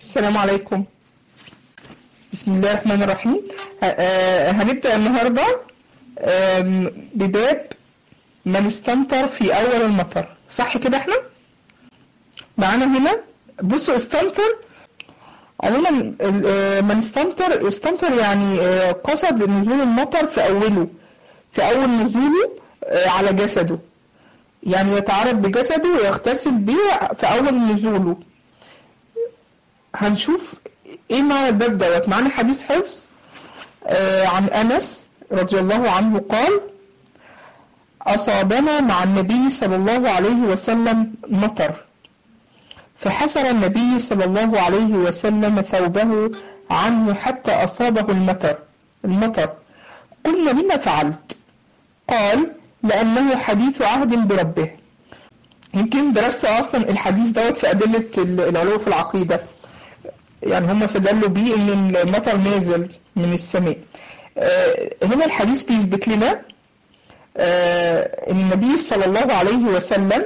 السلام عليكم. بسم الله الرحمن الرحيم. هنبدأ النهاردة بباب من استمطر في أول المطر. صح كده احنا؟ معانا هنا بصوا استمطر عموما من استمطر يعني قصد نزول المطر في أوله، في أول نزوله على جسده، يعني يتعرض بجسده ويغتسل به في أول نزوله. هنشوف ايه معنى الباب دوت. معانا حديث حفظ عن أنس رضي الله عنه قال: أصابنا مع النبي صلى الله عليه وسلم مطر، فحسر النبي صلى الله عليه وسلم ثوبه عنه حتى أصابه المطر. قلنا: لما فعلت؟ قال: لأنه حديث عهد بربه. يمكن درست أصلا الحديث دوت في أدلة العلو في العقيدة، يعني هم استدلوا بيه ان المطر نازل من السماء. هنا الحديث بيثبت لنا ان النبي صلى الله عليه وسلم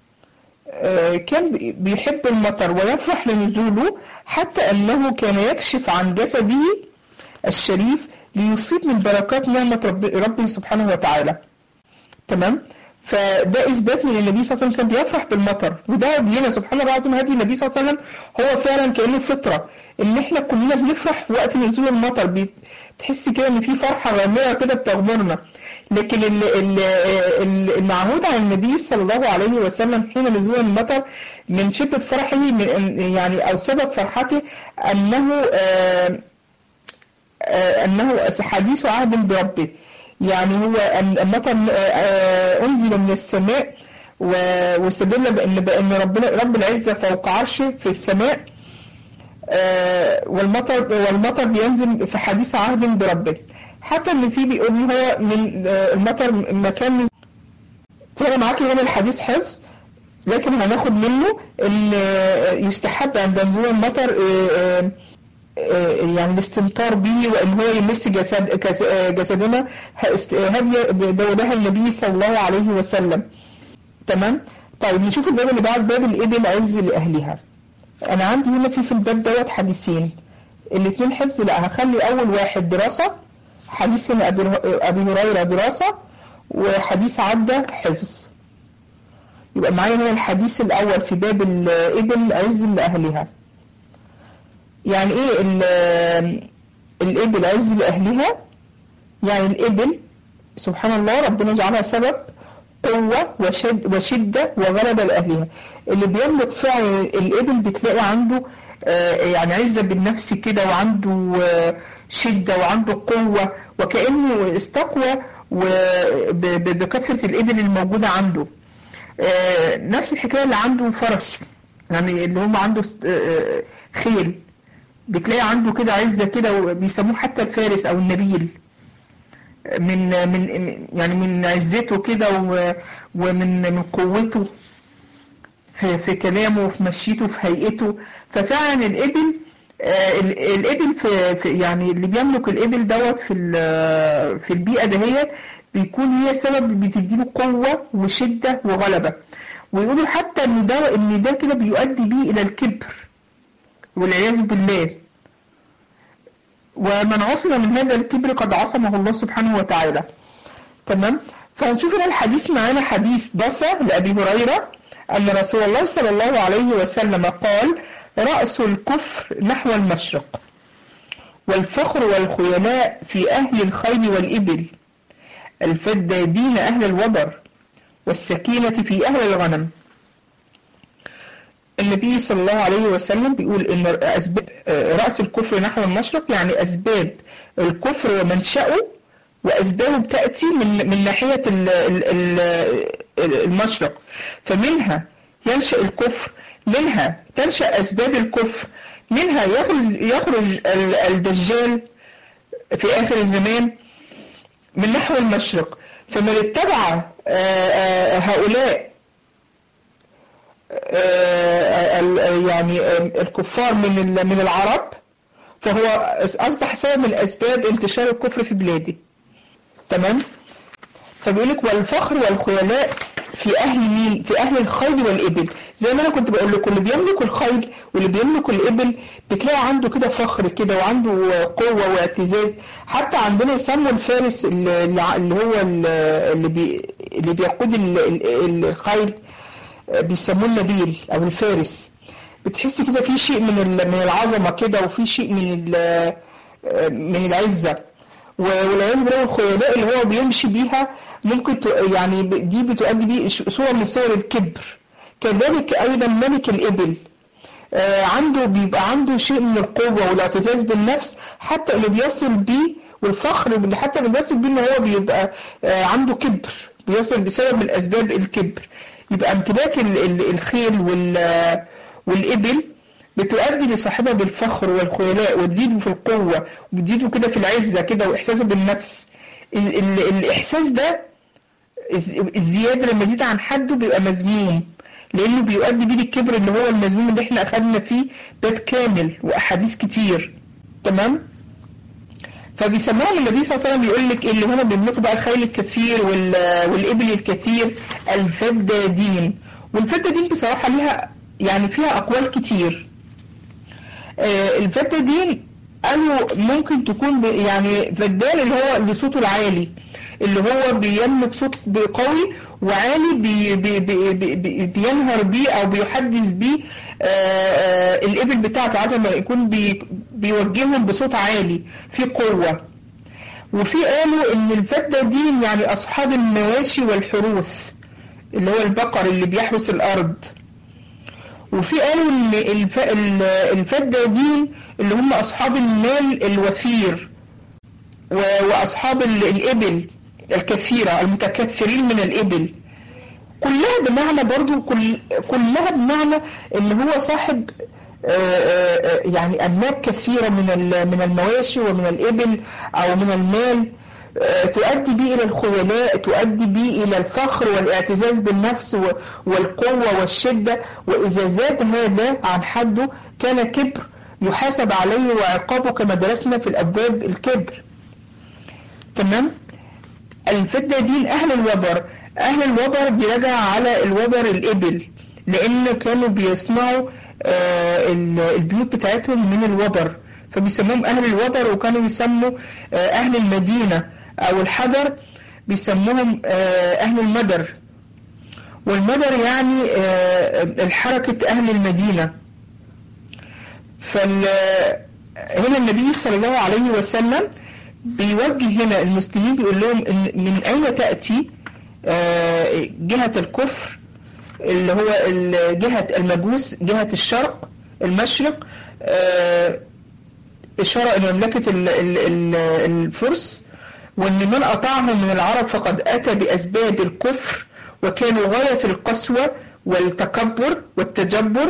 كان بيحب المطر ويفرح لنزوله، حتى انه كان يكشف عن جسده الشريف ليصيب من بركات نعمة ربه سبحانه وتعالى. تمام؟ فده إثبات من النبي صلى الله عليه وسلم كان بيفرح بالمطر، وده بينا سبحان الله العظيم هدي النبي صلى الله عليه وسلم هو فعلا كأنه فطرة إن إحنا كلنا بنفرح وقت نزول المطر، بتحس كده إن في فرحة غامرة كده بتغمرنا. لكن المعهود عن النبي صلى الله عليه وسلم حين نزول المطر من شدة فرحه يعني أو سبب فرحته أنه حديث عهد بربه، يعني هو المطر أنزل من السماء، واستدل بأن رب العزة فوق عرشه في السماء، والمطر بينزل في حديث عهد بربه. حتى ان في بيقول هو من المطر مكان. فأنا معاكي هنا الحديث حفظ، لكن هناخد منه ان يستحب عند نزول المطر يعني الاستمطار به، وان هو يمس جسدنا هدي دولها النبي صلى الله عليه وسلم. تمام؟ طيب نشوف الباب اللي بعد، باب الإبل عز لأهلها. أنا عندي هنا في الباب دوت حديثين، الاثنين حفظ. لا، هخلي أول واحد دراسة، حديث هنا أبي هريرة دراسة، وحديث عدة حفظ. يبقى معايا هنا الحديث الأول في باب الإبل عز لأهلها. يعني ايه الإبل عز لأهلها؟ يعني الإبل سبحان الله ربنا جعلها سبب قوة وشدة وغلبة لأهلها. اللي بيملك فعلا الإبل بتلاقي عنده يعني عزة بالنفس كده، وعنده شدة وعنده قوة، وكأنه استقوى بكثرة الإبل الموجودة عنده. نفس الحكاية اللي عنده فرس، يعني اللي هم عنده خيل، بتلاقي عنده كده عزة كده، وبيسموه حتى الفارس أو النبيل، من عزته كده، ومن قوته في كلامه وفي مشيته وفي هيئته. ففعلا الإبل في يعني اللي بيملك الإبل دوت في البيئة دهيت بيكون هي سبب بتديله قوة وشدة وغلبة. ويقولوا حتى ان ده كده بيؤدي بيه الى الكبر والعياذ بالله، ومن عصم من هذا الكبر قد عصمه الله سبحانه وتعالى. تمام؟ فهنشوف هنا الحديث. معانا حديث دسة لأبي هريرة أن رسول الله صلى الله عليه وسلم قال: رأس الكفر نحو المشرق، والفخر والخيلاء في أهل الخيل والإبل، الفدادين أهل الوبر، والسكينة في أهل الغنم. النبي صلى الله عليه وسلم بيقول إن أسباب رأس الكفر نحو المشرق، يعني أسباب الكفر ومنشأه وأسبابه بتأتي من ناحية المشرق، فمنها ينشأ الكفر، منها تنشأ أسباب الكفر، منها يخرج الدجال في آخر الزمان من نحو المشرق. فمن اتبع هؤلاء يعني الكفار من العرب، فهو أصبح سبب من أسباب انتشار الكفر في بلاده. تمام؟ فبيقولك: والفخر والخيلاء في أهل مين؟ في أهل الخيل والإبل. زي ما أنا كنت بقول لكم، اللي بيملك الخيل واللي بيملك الإبل بتلاقي عنده كده فخر كده وعنده قوة واعتزاز. حتى عندنا يسموا الفارس اللي هو اللي بيقود الخيل بيسموه النبيل أو الفارس. بتحس كده في شيء من العظمة كده، وفي شيء من العزة. والعياذ بالله الخيلاء اللي هو بيمشي بيها ممكن يعني دي بتؤدي بيه صورة من صور الكبر. كذلك أيضا ملك الإبل بيبقى عنده شيء من القوة والاعتزاز بالنفس، حتى اللي بيصل بيه والفخر اللي حتى اللي بيصل بيه إن هو بيبقى عنده كبر، بيصل بسبب من أسباب الكبر. يبقى امتلاك الخيل والإبل بتؤدي لصاحبها بالفخر والخيلاء، وتزيده في القوة، وتزيده كده في العزة كده، وإحساسه بالنفس. الإحساس ده الزيادة لما يزيد عن حده بيبقى مذموم، لأنه بيؤدي بيه للكبر اللي هو المذموم اللي احنا أخذنا فيه باب كامل وأحاديث كتير. تمام؟ فبيسموهم النبي صلى الله عليه وسلم بيقول لك اللي هم بيملكوا بقى الخيل الكثير والإبل الكثير الفدادين. والفدادين بصراحة ليها يعني فيها أقوال كتير. الفدادين قالوا ممكن تكون يعني فدان اللي هو اللي صوته العالي، اللي هو بيملك صوت قوي وعالي بينهر بيه أو بيحدث بيه الإبل بتاعته، عادة ما يكون بيوجههم بصوت عالي في قوة. وفي قالوا إن الفدادين يعني أصحاب المواشي والحروث، اللي هو البقر اللي بيحرس الأرض. وفي قالوا ان الفدادين اللي هم اصحاب المال الوفير واصحاب الابل الكثيرة المتكثرين من الابل. كلها بمعنى برضو كلها بمعنى ان هو صاحب يعني املاك كثيرة من المواشي ومن الابل او من المال، تؤدي به إلى الخيلاء، تؤدي به إلى الفخر والاعتزاز بالنفس والقوة والشدة. وإذا زاد هذا عن حده كان كبر يحاسب عليه وعقابه كما درسنا في الأبواب الكبر. تمام؟ الفدادين أهل الوبر. أهل الوبر بيرجع على الوبر الإبل، لأنه كانوا بيصنعوا البيوت بتاعتهم من الوبر، فبيسموهم أهل الوبر. وكانوا يسموا أهل المدينة أو الحجر بيسموهم أهل المدر. والمدر يعني الحركة أهل المدينة. هنا النبي صلى الله عليه وسلم بيوجه هنا المسلمين، بيقول لهم من أين تأتي جهة الكفر اللي هو جهة المجوس، جهة الشرق المشرق، إشارة إلى مملكة الفرس، وأن من أطاعهم من العرب فقد أتى بأسباب الكفر وكانوا غاية في القسوة والتكبر والتجبر.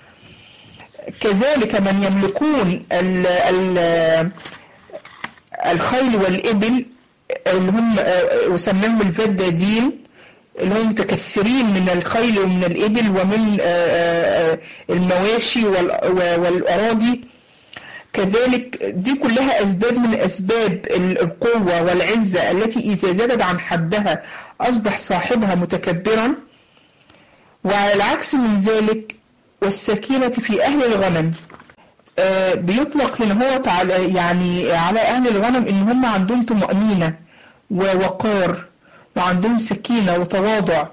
كذلك من يملكون الخيل والإبل اللي هم وسموهم الفدادين، اللي هم متكثرين من الخيل ومن الإبل ومن المواشي والأراضي. كذلك دي كلها أسباب من أسباب القوة والعزة التي إذا زادت عن حدها أصبح صاحبها متكبرا. وعلى العكس من ذلك والسكينة في أهل الغنم. بيطلق هنا هو يعني على أهل الغنم إن هم عندهم طمأنينة ووقار وعندهم سكينة وتواضع،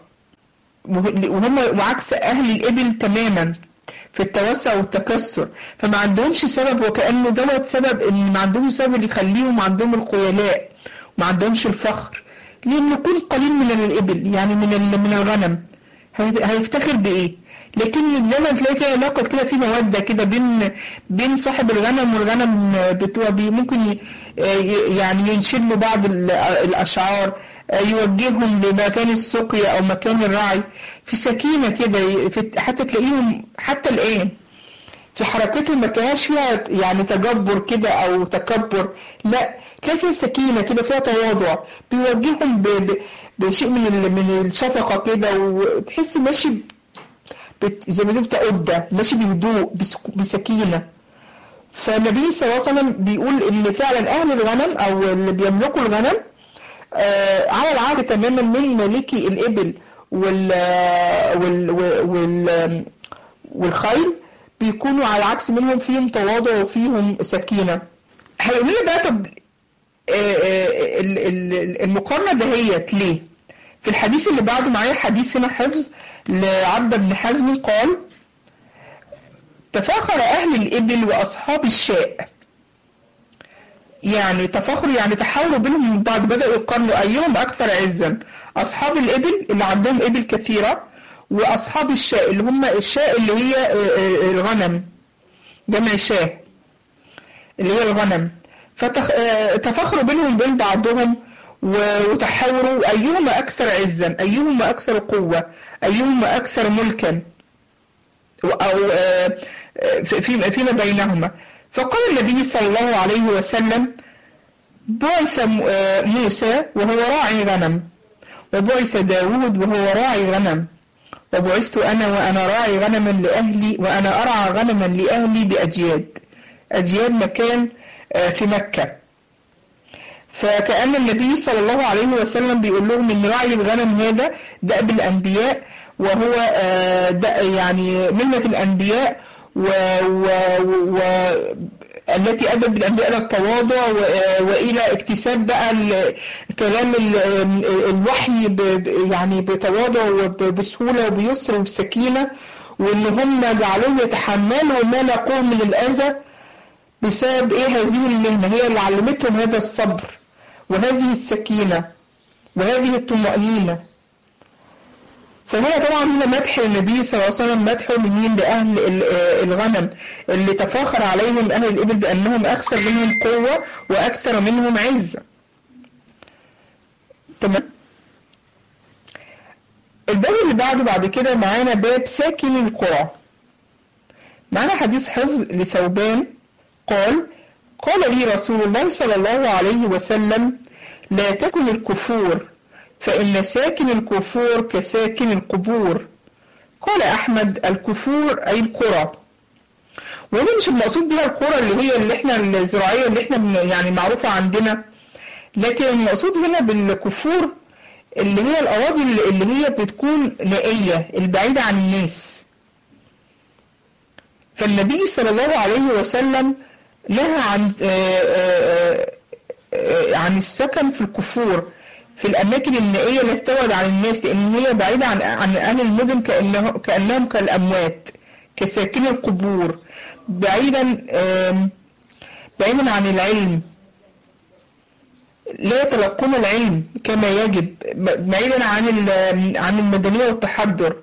وعكس أهل الإبل تماما في التوسع والتكسر. فما عندهمش سبب، وكأنه دوت سبب ان ما عندهمش سبب اللي يخليهم عندهم الخيلاء وما عندهمش الفخر، لأن يكون قليل من الإبل يعني من الغنم هيفتخر بإيه؟ لكن دايما تلاقي فيها علاقة كده، في مودة كده بين صاحب الغنم والغنم بتوع ممكن يعني ينشد له بعض الأشعار، يوجههم لمكان السقيا أو مكان الرعي في سكينة كده. حتى تلاقيهم حتى الآن في حركتهم ما تلاقيهاش فيها يعني تجبر كده أو تكبر، لا تلاقي فيها سكينة كده، فيها تواضع، بيوجههم بشيء من الشفقة كده، وتحس ماشي زي ما بيقولوا بتأدى، ماشي بهدوء بسكينة. فالنبي صلى الله عليه وسلم بيقول إن فعلا أهل الغنم أو اللي بيملكوا الغنم على العكس تماما من مالكي الإبل والخيل بيكونوا على العكس منهم فيهم تواضع وفيهم سكينة. هيقول لنا بقى طب المقارنة دهيت ليه؟ في الحديث اللي بعده معايا حديث هنا حفظ لعبد بن حزم قال: تفاخر أهل الإبل وأصحاب الشاء. يعني تفاخر يعني تحاوروا بينهم من بعض، بدأوا يقارنوا أيهم أكثر عزا، أصحاب الإبل اللي عندهم إبل كثيرة وأصحاب الشاء اللي هم الشاء اللي هي الغنم، جمع شاه اللي هي الغنم. فتفاخروا بينهم بين بعضهم وتحاوروا أيهما أكثر عزا، أيهما أكثر قوة، أيهما أكثر ملكا، أو فيما بينهما. فقال النبي صلى الله عليه وسلم: بعث موسى وهو راعي غنم، وبعث داود وهو راعي غنم، وبعثت أنا وأنا راعي غنما لأهلي، وأنا أرعى غنما لأهلي بأجياد. أجياد مكان في مكة. فكأن النبي صلى الله عليه وسلم بيقول لهم إن راعي الغنم هذا دأب الأنبياء، وهو يعني ملة الأنبياء، التي أدت بالأنبياء إلى التواضع وإلى اكتساب بقى كلام الوحي يعني بتواضع وبسهولة وبيسر وبسكينة، وإن هم جعلوه يتحملوا ما لاقوه من الأذى بسبب هذه المهنة، هي اللي علمتهم هذا الصبر وهذه السكينة وهذه الطمأنينة. فهنا طبعا هنا مدح النبي صلى الله عليه وسلم، مدحه لمين؟ لأهل الغنم اللي تفاخر عليهم أهل الإبل بأنهم أكثر منهم قوة وأكثر منهم عزة. تمام. الباب اللي بعد كده معانا باب ساكن القرى. معانا حديث حفظ لثوبان قال: قال لي رسول الله صلى الله عليه وسلم: لا تسكن الكفور، فإن ساكن الكفور كساكن القبور. قال أحمد: الكفور أي القرى. وهنا مش المقصود بها القرى اللي احنا الزراعية اللي احنا يعني معروفة عندنا، لكن المقصود هنا بالكفور اللي هي الأراضي اللي هي بتكون نائية البعيدة عن الناس. فالنبي صلى الله عليه وسلم نهى عن السكن في الكفور، في الأماكن النائية اللي تبعد عن الناس، لأن هي بعيدة عن أهل المدن، كأنهم كالأموات، كساكن القبور، بعيدا عن العلم، لا يتلقون العلم كما يجب، بعيدا عن المدنية والتحضر.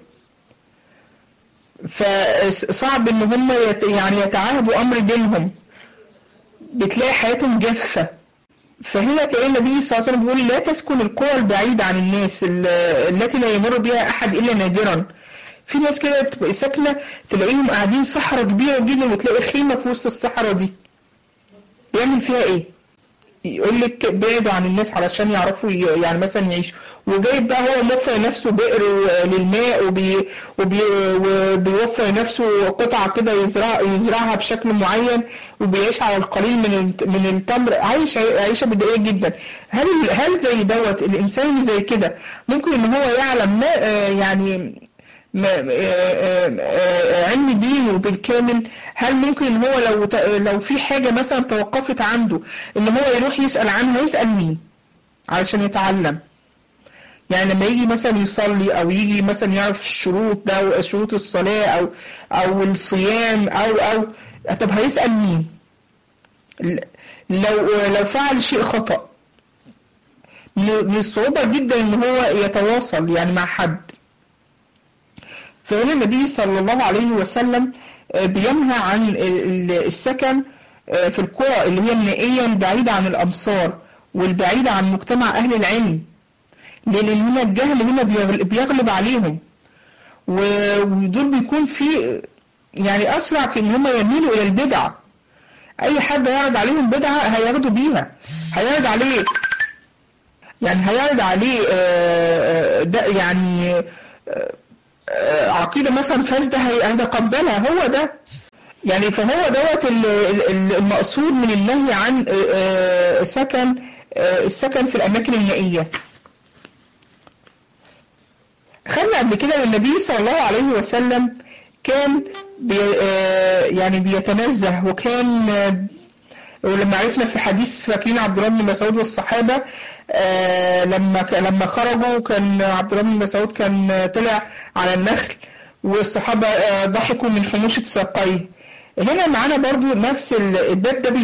فصعب ان هم يعني يتعاهدوا امر دينهم، بتلاقي حياتهم جافة. فهنا كأن النبي صلى الله عليه وسلم بيقول: لا تسكن القرى البعيدة عن الناس التي لا يمر بها أحد إلا نادرا. في ناس كده بتبقى ساكنة تلاقيهم قاعدين صحراء كبيرة جدا، وتلاقي خيمة في وسط الصحراء دي، يعمل فيها إيه؟ يقول لك بعدوا عن الناس علشان يعرفوا يعني مثلا يعيشوا، وجايب بقى هو موفر نفسه بئر للماء، وبيوفر نفسه قطعة كده يزرعها بشكل معين، وبيعيش على القليل من التمر، عايشة بدقيقة جدا. هل زي دوت الإنسان اللي زي كده ممكن إن هو يعلم ما يعني علم دينه بالكامل؟ هل ممكن ان هو لو في حاجة مثلا توقفت عنده ان هو يروح يسأل عنها، يسأل مين علشان يتعلم؟ يعني لما يجي مثلا يصلي، او يجي مثلا يعرف الشروط ده، شروط الصلاة او الصيام او طب هيسأل مين؟ لو فعل شيء خطأ، من الصعوبة جدا ان هو يتواصل يعني مع حد. فهنا النبي صلى الله عليه وسلم بينهى عن السكن في القرى اللي هي النائية البعيدة عن الأمصار والبعيدة عن مجتمع أهل العلم، لأن هنا الجهل هنا بيغلب عليهم، ودول بيكون في يعني أسرع في إن هم يميلوا إلى البدع. أي حد هيعرض عليهم بدعة هياخدوا بيها، هيعرض عليه ده يعني عقيدة مثلا فاسدة هيتقبلها، هو ده يعني. فهو دوت المقصود من النهي عن السكن في الأماكن النائية. خدنا قبل كده ان النبي صلى الله عليه وسلم كان يعني بيتنزه، وكان ولما عرفنا في حديث فاكرين عبد الله بن مسعود والصحابة لما خرجوا، كان عبد الله بن مسعود كان طلع على النخل والصحابة ضحكوا من حموشة ساقيه. هنا معانا برضو نفس الباب ده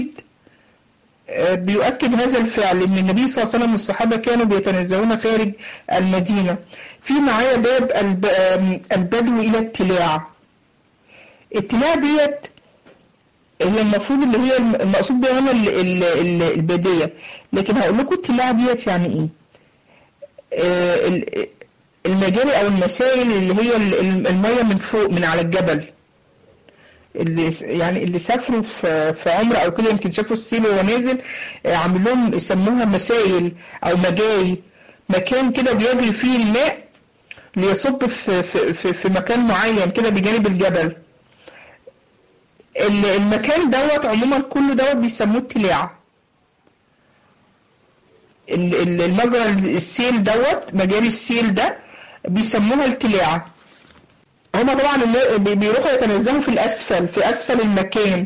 بيؤكد هذا الفعل، ان النبي صلى الله عليه وسلم والصحابة كانوا بيتنزهون خارج المدينة. في معايا باب البدو الى التلاع. التلاع ديت هي المفروض اللي هي المقصود بها هنا البادية، لكن هقول لكم التلاع ديت يعني ايه. المجاري او المسائل اللي هي المية من فوق من على الجبل، اللي سافروا في عمره او كده يمكن شافوا السيل وهو نازل، عامل لهم يسموها مسائل او مجاري، مكان كده بيجري فيه الماء ليصب في مكان معين كده بجانب الجبل. المكان دوت عموما كله دوت بيسموه التلاع. المجرى السيل دوت، مجاري السيل ده بيسموها التلاع. هما طبعا بيروحوا يتنزهوا في اسفل المكان،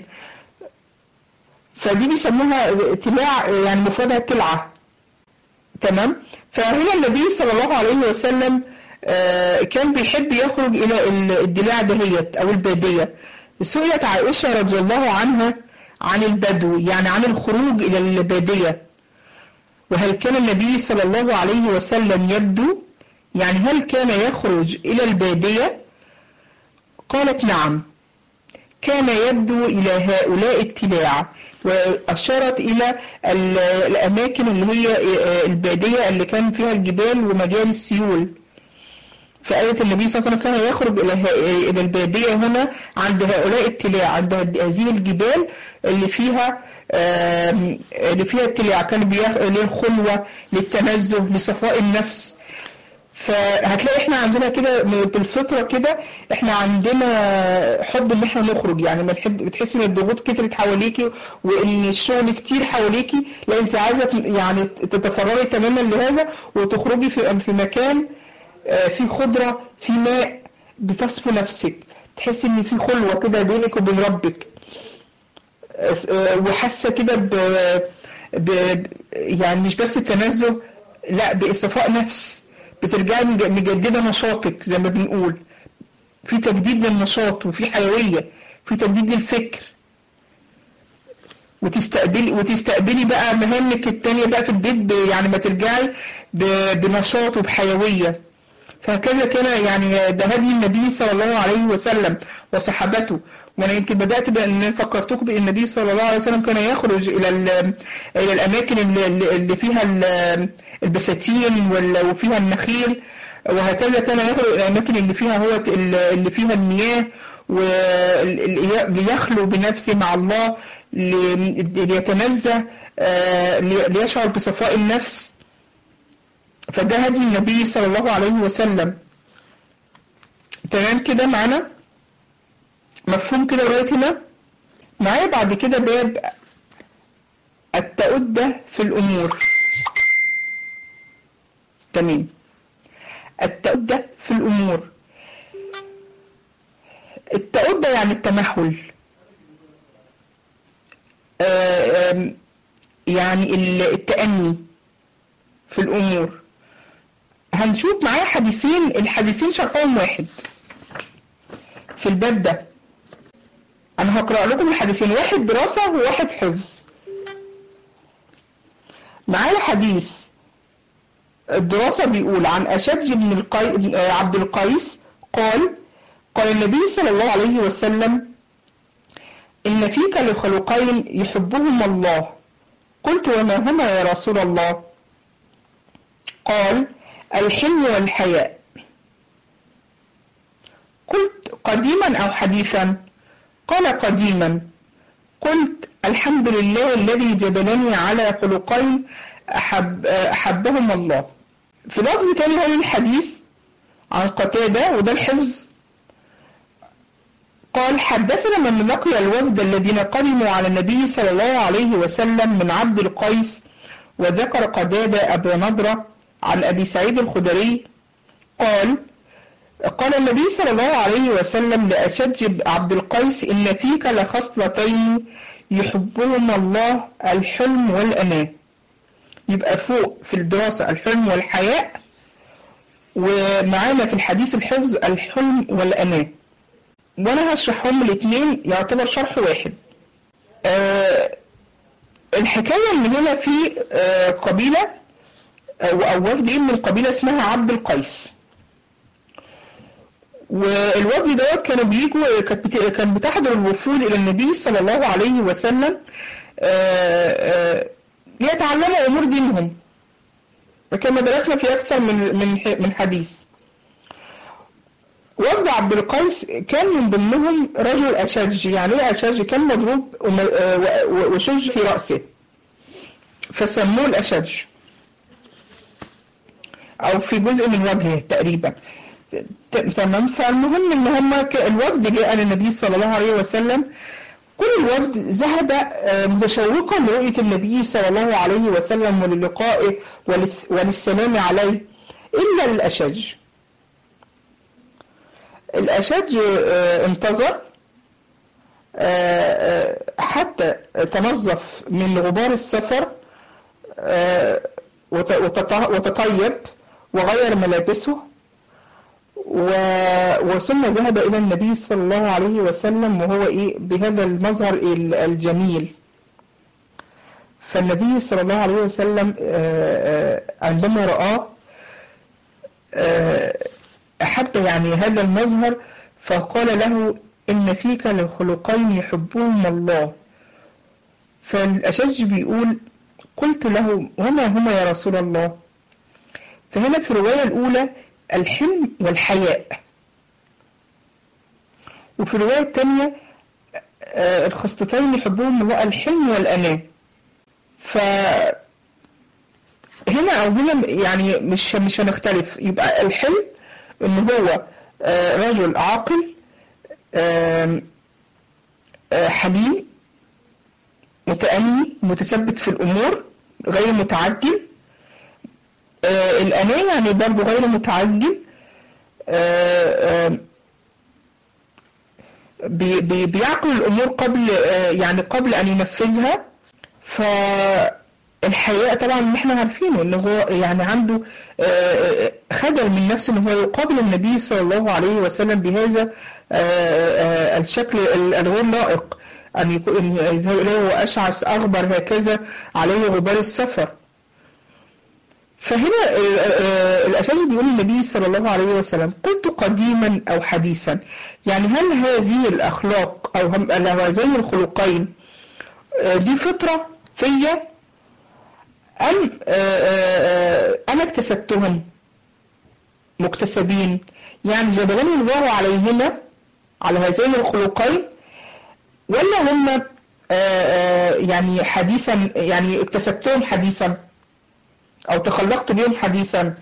فدي بيسموها تلاع، يعني مفردها تلعة. تمام. فهنا النبي صلى الله عليه وسلم كان بيحب يخرج الى الدلاع دهيت او البادية. سئلت عائشة رضي الله عنها عن البدو، يعني عن الخروج الى البادية، وهل كان النبي صلى الله عليه وسلم يبدو، يعني هل كان يخرج الى البادية؟ قالت نعم، كان يبدو إلى هؤلاء التلاع، وأشارت إلى الأماكن اللي هي البادية اللي كان فيها الجبال ومجال السيول. فآية النبي صلى الله عليه وسلم كان يخرج إلى البادية هنا عند هؤلاء التلاع، عند هذه الجبال اللي فيها التلاع، كان للخلوة، للتنزه، لصفاء النفس. فهتلاقي احنا عندنا كده بالفطرة كده، احنا عندنا حب ان احنا نخرج، يعني ما بتحسي ان الضغوط كترت حواليكي وان الشغل كتير حواليكي، لا انت عايزة يعني تتفرغي تماما لهذا وتخرجي في مكان في خضرة، في ماء، بتصفي نفسك، تحسي ان في خلوة كده بينك وبين ربك، وحاسة كده يعني مش بس التنزه، لا بصفاء نفس، بترجعي مجددة نشاطك زي ما بنقول، في تجديد للنشاط وفي حيوية، في تجديد للفكر، وتستقبلي بقى مهامك التانية بقى في البيت، يعني ما ترجعي بنشاط وبحيوية. فهكذا كان يعني ده هدي النبي صلى الله عليه وسلم وصحابته. وانا يمكن بدأت بأن فكرتكم بأن النبي صلى الله عليه وسلم كان يخرج إلى الأماكن اللي فيها البساتين وفيها النخيل، وهكذا كان يخرج إلى الأماكن اللي فيها المياه، ليخلو بنفسه مع الله، ليتنزه، ليشعر بصفاء النفس. فده هدي النبي صلى الله عليه وسلم. تمام كده معنا؟ مفهوم كده لغاية هنا؟ معايا بعد كده باب التؤدة في الأمور. تمام. التؤدة في الأمور. التؤدة يعني التمهل، يعني التأني في الأمور. هنشوف معايا حديثين، الحديثين شرحهم واحد في الباب ده. أنا هقرأ لكم الحديثين، واحد دراسة وواحد حفظ. معايا حديث الدراسة بيقول عن أشج بن عبد القيس قال النبي صلى الله عليه وسلم: إن فيك لخلقين يحبهما الله. قلت: وما هما يا رسول الله؟ قال: الحلم والحياء. قلت: قديما أو حديثا؟ قال: قديما. قلت: الحمد لله الذي جبلني على خلقين أحبهما الله. في لفظ تاني هو الحديث عن قتادة، وده الحفظ. قال: حدثنا من لقي الوفد الذين قدموا على النبي صلى الله عليه وسلم من عبد القيس، وذكر قتادة أبا نضرة عن أبي سعيد الخدري قال النبي صلى الله عليه وسلم لأشج عبد القيس: إن فيك لخصلتين يحبهما الله، الحلم والأناة. يبقى فوق في الدراسة الحلم والحياء، ومعانا في الحديث الحفظ الحلم والأناة، وأنا هشرحهم الاثنين يعتبر شرح واحد. الحكاية إن هنا في قبيلة أو وفد من القبيلة اسمها عبد القيس، والوفد دوت كانوا بيجوا، كان بتحضر الوفود إلى النبي صلى الله عليه وسلم ليتعلموا أمور دينهم، كما درسنا في أكثر من حديث. وفد عبد القيس كان من ضمنهم رجل أشج. يعني ايه أشج؟ كان مضروب وشج في رأسه فسموه الأشج، أو في جزء من وجهه تقريبا. تمام. فالمهم ان هم الوفد جاء للنبي صلى الله عليه وسلم. كل الوفد ذهب متشوقا لرؤية النبي صلى الله عليه وسلم وللقائه وللسلام عليه، إلا الأشج. الأشج انتظر حتى تنظف من غبار السفر وتطيب وغير ملابسه، وثم ذهب إلى النبي صلى الله عليه وسلم وهو بهذا المظهر الجميل. فالنبي صلى الله عليه وسلم عندما رآه أحب يعني هذا المظهر، فقال له: إن فيك لخلقين يحبهما الله. فالأشج بيقول: قلت له: وما هما يا رسول الله؟ فهنا في الرواية الأولى الحلم والحياء، وفي الرواية الثانية الخصلتين يحبهم الله الحلم والأناة. فهنا أو هنا يعني مش هنختلف. يبقى الحلم إن هو رجل عاقل حليم متأني متثبت في الأمور غير متعجل. الأناة يعني برضه غير متعجل، بيعقل الأمور قبل أن ينفذها. فالحياء طبعا احنا عارفينه ان هو يعني عنده خجل من نفسه ان هو يقابل النبي صلى الله عليه وسلم بهذا الشكل الغير لائق، أن يكون يذهب إليه وأشعث أغبر هكذا عليه غبار السفر. فهنا الأشج بيقول النبي صلى الله عليه وسلم: قلت قديما أو حديثا، يعني هل هذه الأخلاق أو هذين الخلقين دي فطرة فيا أم أنا اكتسبتهم مكتسبين؟ يعني جبلني الله عليهما على هذين الخلقين، ولا هم يعني حديثا، يعني اكتسبتهم حديثا أو تخلقت بهم حديثا؟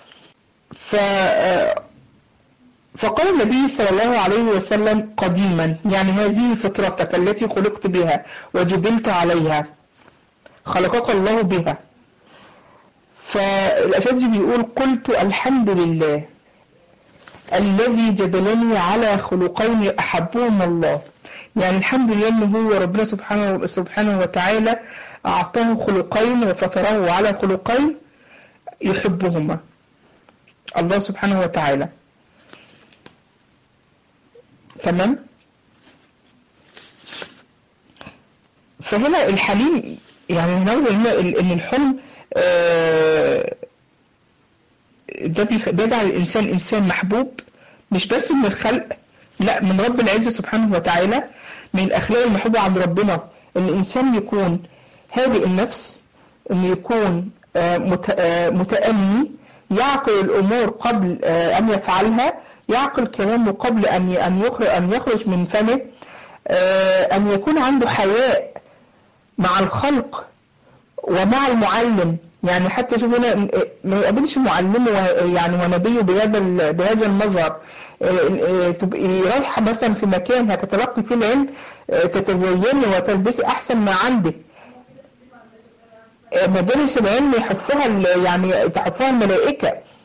فقال النبي صلى الله عليه وسلم: قديما، يعني هذه فطرتك التي خلقت بها وجبلت عليها، خلقك الله بها. فالأشج بيقول: قلت الحمد لله الذي جبلني على خلقين أحبهما الله. يعني الحمد لله أنه هو ربنا سبحانه وتعالى أعطاه خلقين وفطره على خلقين يحبهما الله سبحانه وتعالى. تمام. فهنا الحليم يعني نقول ان الحلم ده بيجعل الانسان انسان محبوب، مش بس من الخلق، لا من رب العزة سبحانه وتعالى. من الاخلاق المحبوبة عند ربنا ان الانسان يكون هادئ النفس، ان يكون متأني، يعقل الامور قبل ان يفعلها، يعقل كلامه قبل ان يخرج من فمه، ان يكون عنده حياء مع الخلق ومع المعلم. يعني حتى شوف هنا ما يقابلش معلمه يعني ونبيه بهذا المظهر. تبقي رايحه مثلا في مكان هتتلقي فيه العلم، تتزيني وتلبسي احسن ما عندك. مجالس العلم يحفها يعني تحفها الملائكه.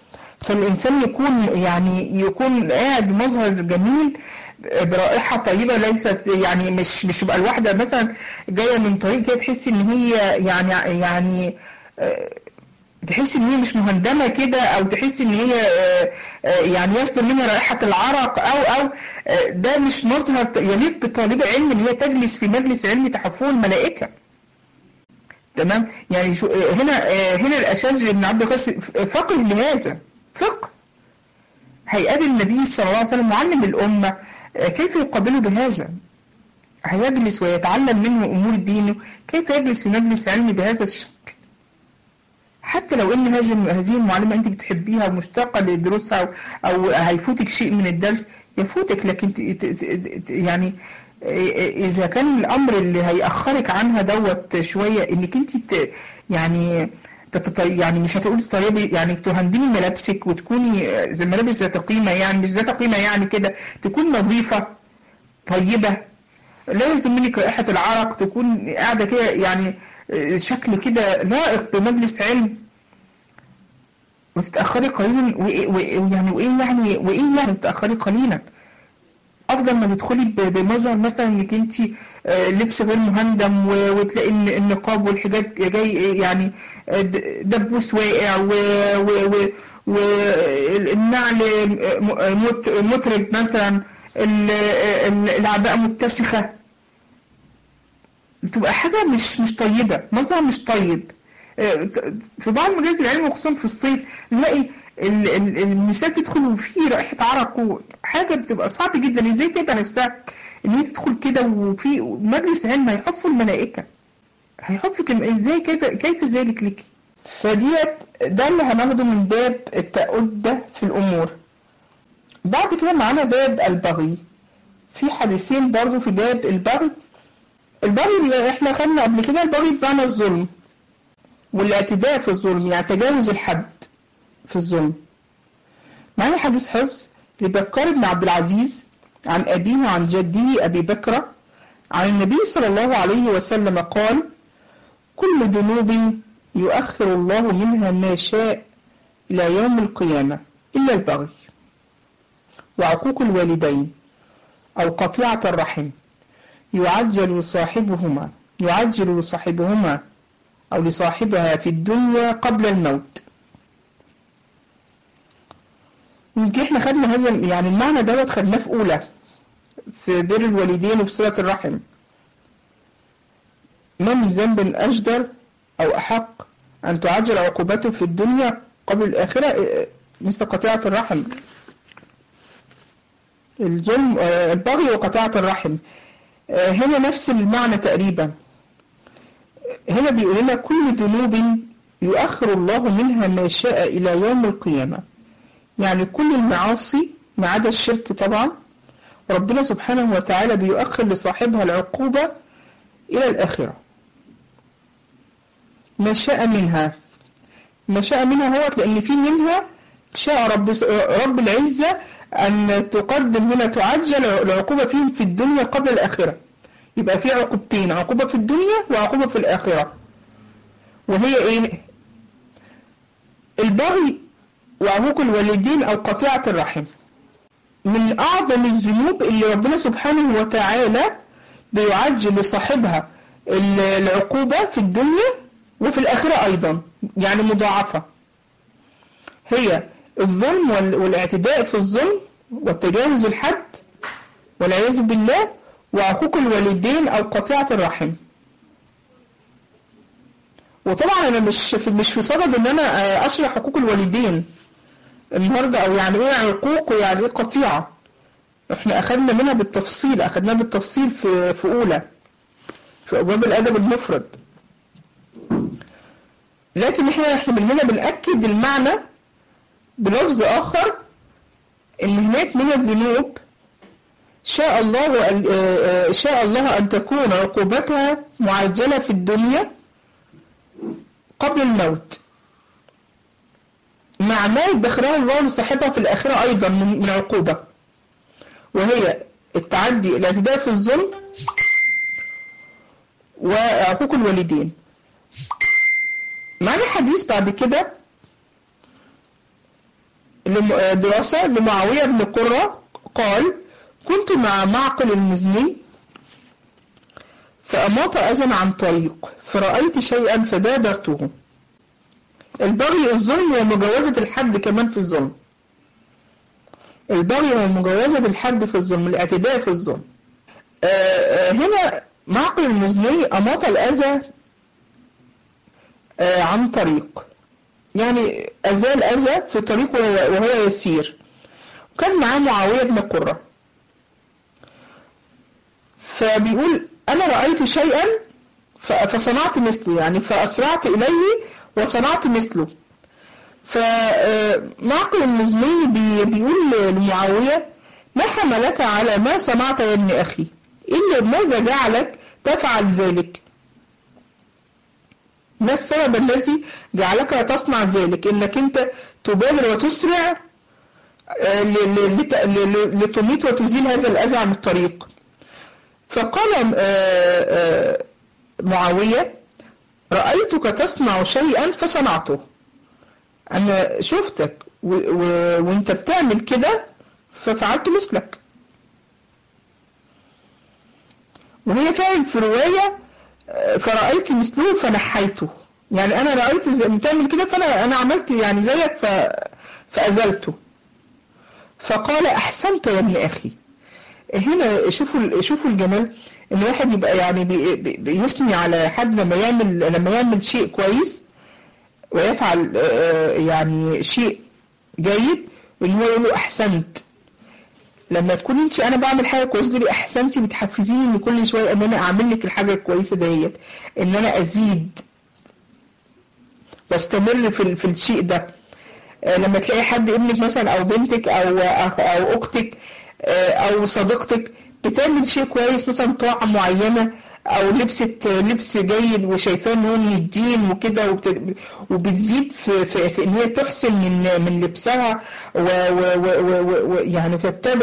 فالإنسان يكون قاعد بمظهر جميل برائحة طيبة، ليست يعني مش يبقى الواحدة مثلا جاية من طريق كده تحس إن هي يعني تحس إن هي مش مهندمة كده، أو تحس إن هي يعني يصدر منها رائحة العرق، أو ده مش مظهر يليق بطالب علم إن هي تجلس في مجلس علم تحفه الملائكة. تمام؟ يعني هنا الأشاج بن عبد القيس فقه لهذا، فقه هيقابل النبي صلى الله عليه وسلم معلم الأمة، كيف يقابله بهذا؟ هيجلس ويتعلم منه أمور دينه، كيف يجلس في مجلس علمي بهذا الشكل؟ حتى لو ان هذه المعلمة انت بتحبيها ومشتاقة لدروسها، او هيفوتك شيء من الدرس يفوتك، لكن يعني اذا كان الامر اللي هيأخرك عنها دوت شوية، انك انت يعني مش هتقولي طيبي، يعني تهندمي ملابسك وتكوني زي ملابس ذات قيمة، يعني مش ذات قيمة يعني كده، تكون نظيفة طيبة، لا يصدر منك رائحة العرق، تكون قاعدة كده يعني شكل كده لائق بمجلس علم، وتتأخري قليلا، وإيه يعني تتأخري قليلا؟ أفضل ما تدخلي بمظهر مثلا إنك أنت لبس غير مهندم، وتلاقي النقاب والحجاب جاي يعني دبوس واقع، والنعل مترب مثلا، العباءة متسخة، بتبقى حاجة مش طيبة، مظهر مش طيب. في بعض مجالس العلم وخصوصا في الصيف نلاقي النساء تدخل وفي رائحة عرق، حاجة بتبقى صعب جدا. ازاي تبقى نفسها ان هي تدخل كده وفي مجلس علم هيحفوا الملائكة، هيحفك ازاي؟ كيف ذلك لك؟ ده اللي هناخده من باب التأدة في الأمور. بعد كده معانا باب البغي. في حديثين برضو في باب البغي. البغي اللي احنا خدنا قبل كده البغي بمعنى الظلم والاعتداء في الظلم، يعني تجاوز الحد في الظلم. معنا حديث حفص لبكر بن عبد العزيز عن أبيه وعن جده أبي بكر عن النبي صلى الله عليه وسلم قال: كل ذنوب يؤخر الله منها ما شاء إلى يوم القيامة إلا البغي وعقوق الوالدين أو قطيعة الرحم، يعجل لصاحبهما أو لصاحبها في الدنيا قبل الموت. يمكن احنا خدنا هذا يعني المعنى دوت خدناه في أولى في بر الوالدين وبصلة الرحم. ما من ذنب أجدر أو أحق أن تعجل عقوبته في الدنيا قبل الآخرة مثل قطيعة الرحم. الظلم البغي وقطيعة الرحم هنا نفس المعنى تقريبا. هنا بيقول لنا كل ذنوب يؤخر الله منها ما شاء إلى يوم القيامة، يعني كل المعاصي ما عدا الشرك طبعا، ربنا سبحانه وتعالى بيؤخر لصاحبها العقوبة إلى الآخرة. ما شاء منها هو لأن في منها شاء رب العزة أن تقدم هنا تعجل العقوبة فيه في الدنيا قبل الآخرة. يبقى في عقوبتين، عقوبة في الدنيا وعقوبة في الآخرة. وهي إيه؟ البغي وعقوق الوالدين أو قطيعة الرحم من أعظم الذنوب اللي ربنا سبحانه وتعالى بيعجل لصاحبها العقوبة في الدنيا وفي الآخرة أيضا، يعني مضاعفة. هي الظلم والاعتداء في الظلم والتجاوز الحد والعياذ بالله، وعقوق الوالدين أو قطيعة الرحم. وطبعا أنا مش في صدد إن أنا أشرح حقوق الوالدين النهاردة، أو يعني إيه عقوق ويعني إيه قطيعة. إحنا أخذنا منها بالتفصيل، أخذناها بالتفصيل في أولى في أبواب الأدب المفرد. لكن إحنا من هنا بنأكد المعنى بلفظ آخر، إن هناك من الذنوب شاء الله أن تكون عقوبتها معجلة في الدنيا قبل الموت، مع ما يدخره الله لصاحبها في الآخرة أيضا من عقوبة، وهي التعدي الاعتداء في الظلم وعقوق الوالدين. معنا حديث بعد كده دراسة لمعاوية بن قرة قال: كنت مع معقل المزني فأماط أذى عن طريق فرأيت شيئا فبادرته. البغي الظلم ومجاوزة الحد كمان في الظلم. البغي ومجاوزة الحد في الظلم، الاعتداء في الظلم. هنا معقل المزني أماط الأذى عن طريق، يعني أزال أذى في طريقه وهو يسير. وكان معاه معاوية بن قرة، فبيقول: أنا رأيت شيئا فصنعت مثله، يعني فأسرعت إليه وصنعت مثله. فمعقل المزني بيقول لمعاوية: ما حملك على ما صنعت يا ابن أخي؟ ماذا جعلك تفعل ذلك؟ ما السبب الذي جعلك تصنع ذلك؟ إنك أنت تبادر وتسرع لتميت وتزيل هذا الأذى عن الطريق. فقال معاوية: رأيتك تصنع شيئا فصنعته. أنا شفتك وانت بتعمل كده ففعلت مثلك. وهي فعلا في رواية: فرأيت مثله فنحيته، يعني أنا رأيت زي ما بتعمل كده فأنا عملت يعني زيك فأزلته. فقال: أحسنت يا ابن أخي. هنا شوفوا الجمال، ان واحد يبقى يعني بيثني على حد لما يعمل شيء كويس ويفعل يعني شيء جيد، وان هو يقول له احسنت. لما تكون انت انا بعمل حاجه كويسه تقولي احسنتي، بتحفزيني ان كل شويه ان انا اعمل لك الحاجه الكويسه ديت، ان انا ازيد واستمر في الشيء ده. لما تلاقي حد ابنك مثلا او بنتك او اختك او صديقتك بتعمل شيء كويس، مثلا طاعة معينة او لبس جيد وشايفاه ان هو من الدين وكده، وبتزيد في ان هي تحسن من لبسها ويعني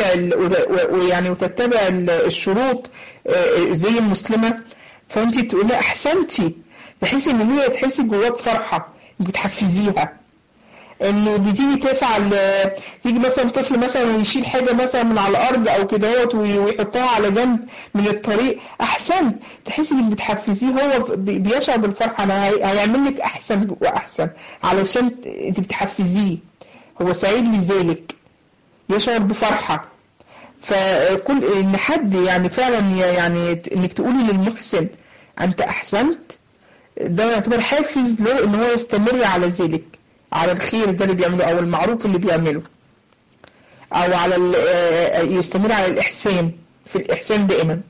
وتتبع الشروط زي المسلمة. فانت تقولي احسنتي، تحسي ان هي تحسي جواك فرحة بتحفزيها. ان بتيجي تفعل، يجي مثلا طفل مثلا يشيل حاجه مثلا من على الارض او كده ويحطها على جنب من الطريق، احسن، تحسي انك بتحفزيه، هو بيشعر بالفرحه، انا هيعمل لك احسن واحسن علشان انت بتحفزيه، هو سعيد لذلك، يشعر بفرحه. فكل ان حد يعني فعلا يعني انك تقولي للمحسن انت احسنت، ده يعتبر حافز له ان هو يستمر على ذلك، على الخير ده اللي بيعمله او المعروف اللي بيعمله، او على يستمر على الاحسان، في الاحسان دائما.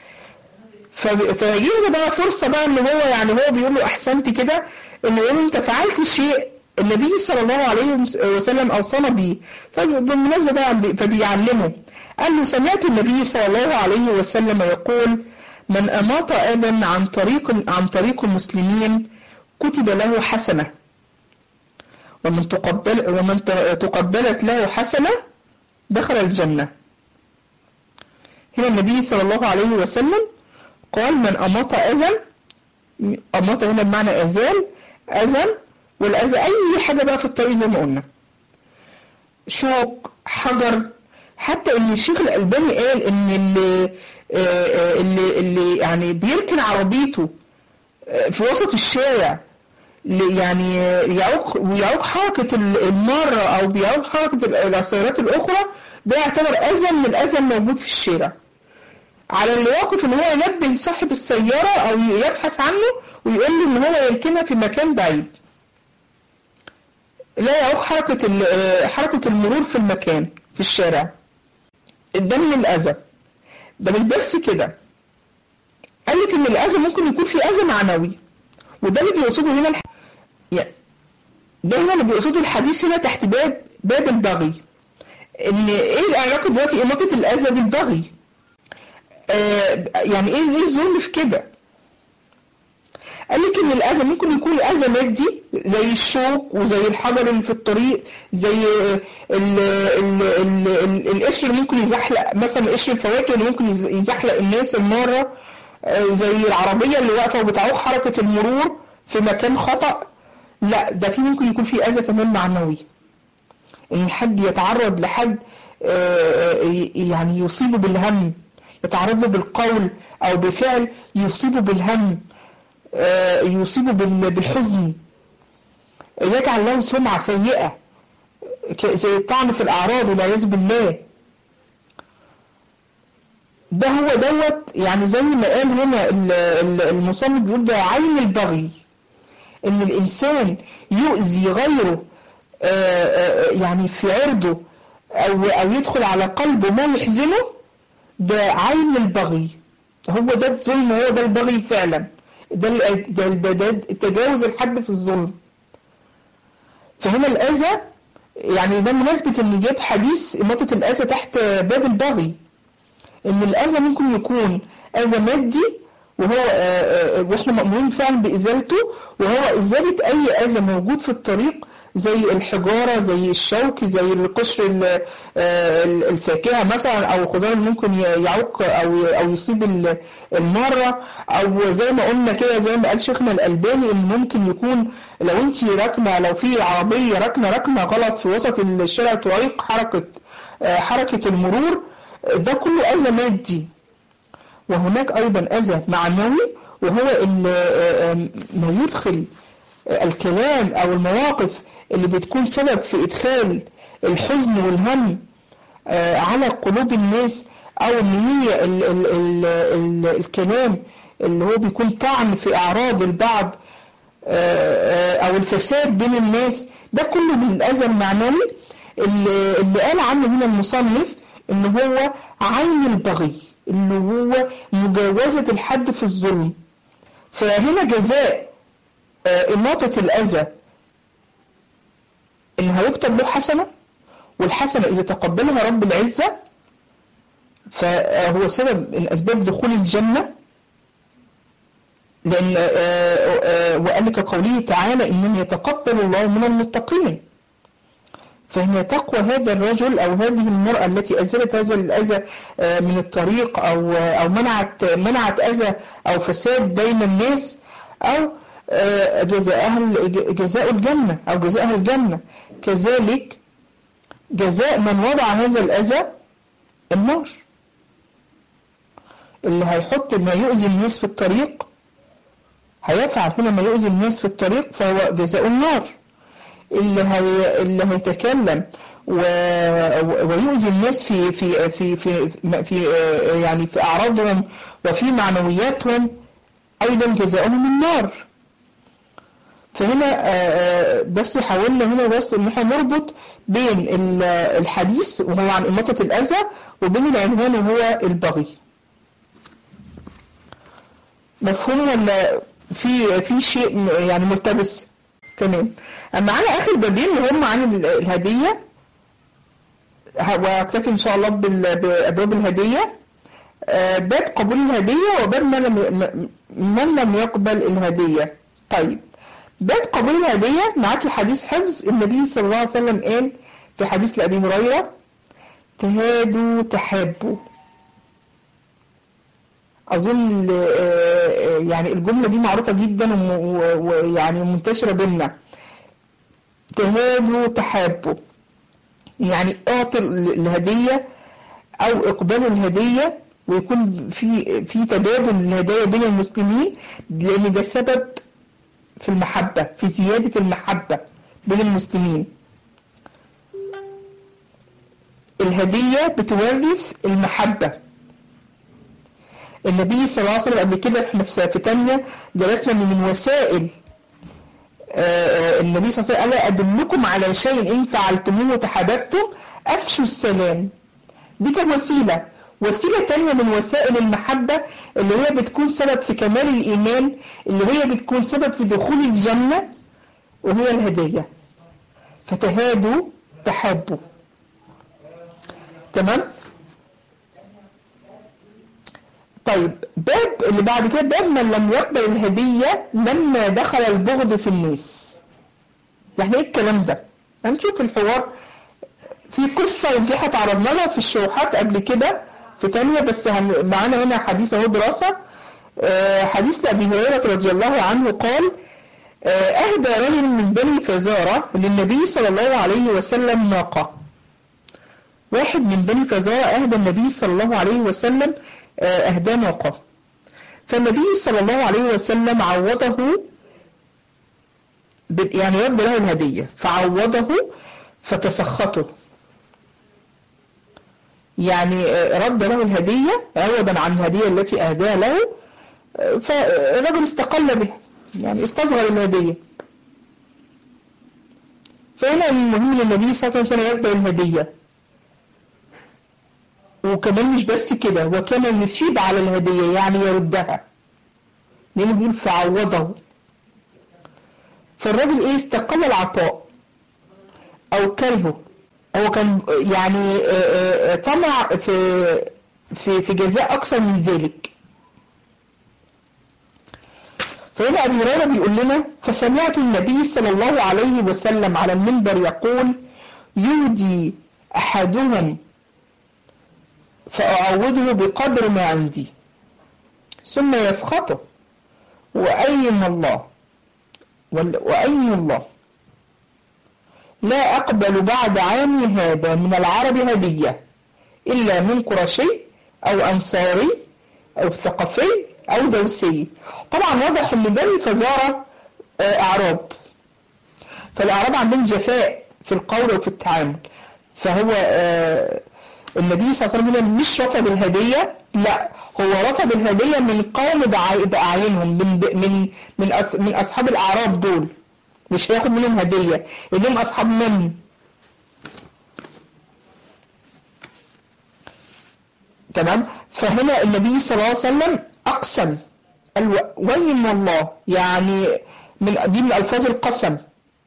فيجي له بقى فرصه بقى ان هو يعني هو بيقول له احسنت كده، انه يقول له انت فعلت شيء النبي صلى الله عليه وسلم اوصانا بيه. فبالمناسبه بقى فبيعلمه، قال له: سمعت النبي صلى الله عليه وسلم يقول: من اماط اذى عن طريق المسلمين كتب له حسنه، ومن تقبلت له حسنة دخل الجنة. هنا النبي صلى الله عليه وسلم قال: من أماط أذى، أماط هنا بمعنى أذى، والأذى أي حاجة بقى في الطريق زي ما قلنا، شوك، حجر. حتى ان الشيخ الألباني قال ان اللي يعني بيركن عربيته في وسط الشارع يعني يعوق حركة المارة أو بيعوق حركة السيارات الأخرى، ده يعتبر أذى من الأذى الموجود في الشارع. على اللي واقف إن هو ينبه صاحب السيارة أو يبحث عنه ويقول له إن هو يركنها في مكان بعيد، لا يعوق حركة المرور في المكان في الشارع. ده من الأذى. ده مش بس كده، قال لك إن الأذى ممكن يكون في أذى معنوي، وده اللي بيقصده هنا ده هنا اللي بيقصده الحديث هنا تحت باب البغي. ان ايه العلاقه دلوقتي اماطه الاذى بالبغي؟ يعني ايه الظلم في كده؟ قال لك ان الاذى ممكن يكون اذى مادي زي الشوك وزي الحجر اللي في الطريق، زي القشر اللي ممكن يزحلق، مثلا قشر الفواكه اللي ممكن يزحلق الناس الماره، زي العربيه اللي واقفه وبتعوق حركه المرور في مكان خطأ. لا، ده في ممكن يكون في اذى كمان معنوي، ان حد يتعرض لحد يعني يصيبه بالهم، يتعرض له بالقول او بفعل يصيبه بالهم، يصيبه بالحزن، يجعل له سمعة سيئة زي الطعن في الأعراض والعياذ بالله. ده هو دوت يعني زي ما قال هنا المصنف بيقول ده عين البغي، ان الانسان يؤذي غيره يعني في عرضه او يدخل على قلبه ما يحزنه، ده عين البغي، هو ده الظلم، هو ده البغي فعلا، ده تجاوز الحد في الظلم. فهنا الأذى يعني ده مناسبة ان نجيب حديث إماطة الأذى تحت باب البغي، ان الأذى ممكن يكون أذى مادي وهو واحنا مأمورين فعلا بإزالته، وهو إزالة أي أذى موجود في الطريق زي الحجارة، زي الشوك، زي القشر الفاكهة مثلا، أو خضار ممكن يعوق أو يصيب المرة، أو زي ما قلنا كده زي ما قال شيخنا الألباني إن ممكن يكون لو أنت راكنة، لو في عربية راكنة غلط في وسط الشارع تعيق حركة المرور، ده كله أذى مادي. وهناك أيضا أذى معنوي، وهو ما يدخل الكلام أو المواقف اللي بتكون سبب في إدخال الحزن والهم على قلوب الناس، أو إن هي الكلام اللي هو بيكون طعن في أعراض البعض أو الفساد بين الناس، ده كله من الأذى المعنوي اللي قال عنه هنا المصنف إن هو عين البغي، اللي هو مجاوزة الحد في الظلم. فهنا جزاء إماطة الأذى إن هيكتب له حسنة، والحسنة إذا تقبلها رب العزة فهو سبب من أسباب دخول الجنة، لأن وقال لك قوله تعالى إنما يتقبل الله من المتقين. فهنا تقوى هذا الرجل أو هذه المرأة التي أزلت هذا الأذى من الطريق أو منعت أذى أو فساد بين الناس، أو جزاء الجنة أو جزاءها الجنة. كذلك جزاء من وضع هذا الأذى النار، اللي هيحط ما يؤذي الناس في الطريق، هيفعل هنا ما يؤذي الناس في الطريق فهو جزاء النار. اللي هيتكلم ويؤذي الناس في يعني في أعراضهم وفي معنوياتهم أيضا جزاؤهم النار. فهنا بس حاولنا هنا بس ان احنا نربط بين الحديث وهو عن إماطة الأذى وبين العنوان وهو البغي. مفهوم ولا في شيء يعني ملتبس؟ تمام. اما على اخر بابين اللي هم عن الهدية، واكتفي ان شاء الله بابواب الهدية، باب قبول الهدية وباب من لم يقبل الهدية. طيب باب قبول الهدية معاكي حديث حفظ النبي صلى الله عليه وسلم قال في حديث لأبي هريرة: تهادوا تحابوا. أظن يعني الجملة دي معروفة جدا ويعني منتشرة بينا. تهادوا تحابوا يعني اعطي الهدية أو اقبلوا الهدية، ويكون في تبادل الهدايا بين المسلمين، لأن ده سبب في المحبة، في زيادة المحبة بين المسلمين. الهدية بتورث المحبة. النبي صلى الله عليه وسلم قبل كده احنا في تانية درسنا من وسائل النبي صلى الله عليه وسلم قال: أدلكم على شيء إن فعلتموه وتحاببتم أفشوا السلام. دي كانت وسيلة تانية من وسائل المحبة اللي هي بتكون سبب في كمال الإيمان، اللي هي بتكون سبب في دخول الجنة، وهي الهدية. فتهادوا تحابوا. تمام؟ طيب باب اللي بعد كده باب من لم يقبل الهدية لما دخل البغض في الناس. يعني ايه الكلام ده؟ هنشوف الحوار في قصة يمكن اتعرضنا لها في الشروحات قبل كده في تانية، بس معانا هنا حديث اهو دراسة. حديث لأبي هريرة رضي الله عنه قال: أهدى رجل من بني فزارة للنبي صلى الله عليه وسلم ناقة. واحد من بني فزارة أهدى النبي صلى الله عليه وسلم أهدى ناقة، فالنبي صلى الله عليه وسلم عوضه يعني رد له الهدية، فعوضه فتسخطه، يعني رد له الهدية عوضا عن الهدية التي أهداها له، فالرجل استقل به، يعني استصغر الهدية. فهنا المهم للنبي صلى الله عليه وسلم كان يقبل الهدية، وكمان مش بس كده، وكان يثيب على الهدية يعني يردها، لأنه بيقول فعوضه. فالراجل استقل العطاء أو كرهه، هو كان يعني طمع في جزاء أكثر من ذلك. فهنا أبي هريرة بيقول لنا: فسمعت النبي صلى الله عليه وسلم على المنبر يقول: يهدي أحدهم فأعوضه بقدر ما عندي، ثم يسخطه، وأيم الله لا أقبل بعد عامي هذا من العرب هدية إلا من قرشي أو أنصاري أو ثقفي أو دوسي. طبعا واضح ان بني فزارة أعراب، فالأعراب عندهم جفاء في القول وفي التعامل، فهو النبي صلى الله عليه وسلم مش رفض الهدية، لا، هو رفض الهدية من قوم بأعينهم، من أصحاب الأعراب دول، مش هياخد منهم هدية لأنهم أصحاب من. تمام. فهنا النبي صلى الله عليه وسلم أقسم، ويم الله، يعني دي من ألفاظ القسم،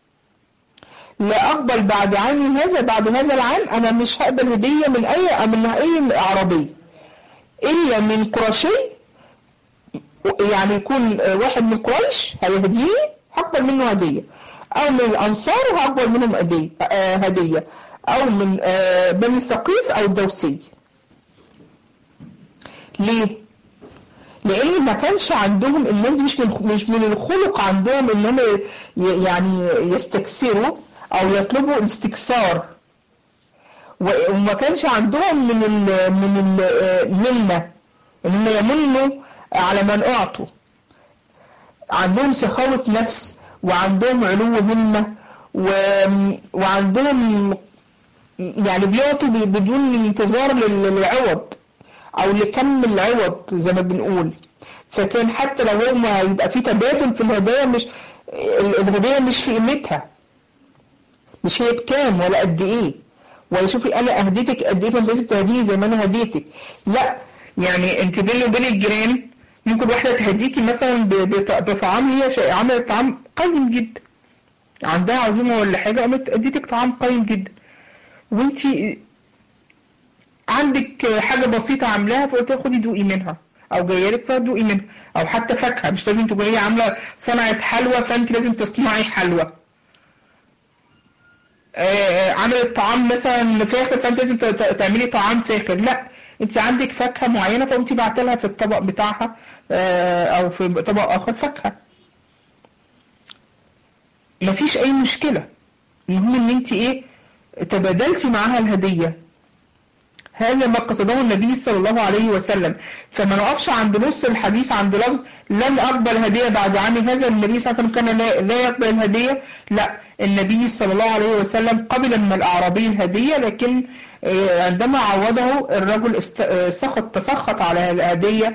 لا أقبل بعد عامي هذا، بعد هذا العام أنا مش هقبل هدية من أي أعرابي إلا من قرشي، يعني يكون واحد من قريش هيهديني هقبل منه هدية، أو من الأنصار هقبل منهم هدية، أو من بني الثقيف أو الدوسي. ليه؟ لأن ما كانش عندهم الناس دي مش من الخلق عندهم إن هم يعني يستكثروا أو يطلبوا الاستكثار، وما كانش عندهم من المنة إن هم يمنوا على من أعطوا. عندهم سخاوة نفس، وعندهم علو همة، وعندهم يعني بيعطوا بدون انتظار للعوض او لكم العوض زي ما بنقول. فكان حتى لو هم هيبقى في تبادل في الهدايا، مش الهدية مش في قيمتها، مش هي بكام ولا قد ايه، ولا شوفي انا اهديتك قد ايه فانت لازم تهديني زي ما انا هديتك، لا، يعني انت بيني وبين الجيران ممكن واحدة تهديكي مثلا بطعام، هي عملت طعام قيم جدا، عندها عزومة ولا حاجة، قامت اديتك طعام قيم جدا، وانت عندك حاجة بسيطة عاملاها فقلت خدي دوقي منها، او جايه لك فدوقي منها، او حتى فاكهة، مش لازم تبقى هي عاملة صنعة حلوى فانت لازم تصنعي حلوى. عملت طعام مثلا فاخر فانت لازم تعملي طعام فاخر، لا، انت عندك فاكهة معينة فانت بعتلها في الطبق بتاعها او في طبق اخر فاكهة، مفيش اي مشكلة، المهم ان انت تبادلتي معاها الهدية. هذا ما قصده النبي صلى الله عليه وسلم. فما نقفش عند نص الحديث عند لفظ لن أقبل هدية بعد عامي هذا، النبي صلى الله عليه وسلم كان لا يقبل الهدية، لا، النبي صلى الله عليه وسلم قبل من الأعرابي الهدية، لكن عندما عوضه الرجل تسخط على الهدية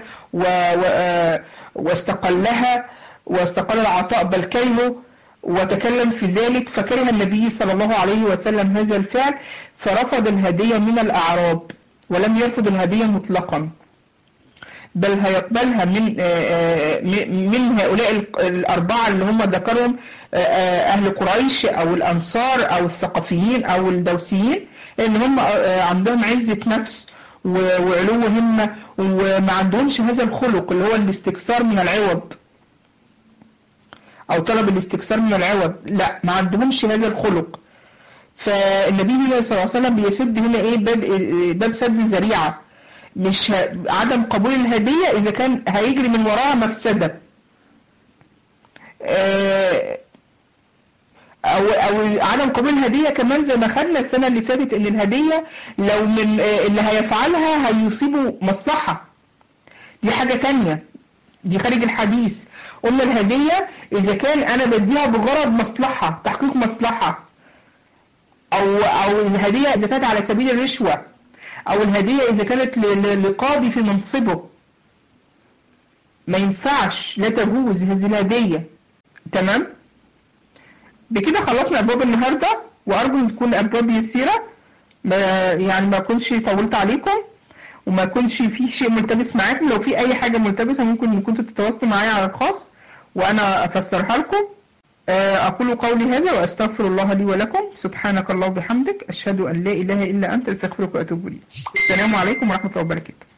واستقلها، واستقل العطاء بل كيله، وتكلم في ذلك، فكره النبي صلى الله عليه وسلم هذا الفعل، فرفض الهدية من الأعراب، ولم يرفض الهدية مطلقا، بل هيقبلها من هؤلاء الأربعة اللي هم ذكرهم، أهل قريش أو الأنصار أو الثقفيين أو الدوسيين، لأن هم عندهم عزة نفس وعلو همة، وما عندهمش هذا الخلق اللي هو الاستكثار من العوض أو طلب الاستكثار من العوض، لا، ما عندهمش هذا الخلق. فالنبي صلى الله عليه وسلم بيسد هنا باب سد الذريعة، مش عدم قبول الهدية إذا كان هيجري من وراها مفسدة. او عدم قبول الهديه كمان، زي ما خدنا السنه اللي فاتت ان الهديه لو من اللي هيفعلها هيصيبه مصلحه، دي حاجه تانية، دي خارج الحديث. قلنا الهديه اذا كان انا بديها بغرض مصلحه، تحقيق مصلحه، او الهديه اذا كانت على سبيل الرشوه، او الهديه اذا كانت لقاضي في منصبه، ما ينفعش، لا تجوز هذه الهديه. تمام؟ بكده خلصنا ابواب النهارده، وارجو ان تكون ابواب يسيره، يعني ما اكونش طولت عليكم وما يكونش في شيء ملتبس معاكم. لو في اي حاجه ملتبسه ممكن كنتوا تتواصلوا معايا على الخاص وانا افسرها لكم. اقول قولي هذا واستغفر الله لي ولكم. سبحانك اللهم وبحمدك، اشهد ان لا اله الا انت، استغفرك واتوب اليك. السلام عليكم ورحمه الله وبركاته.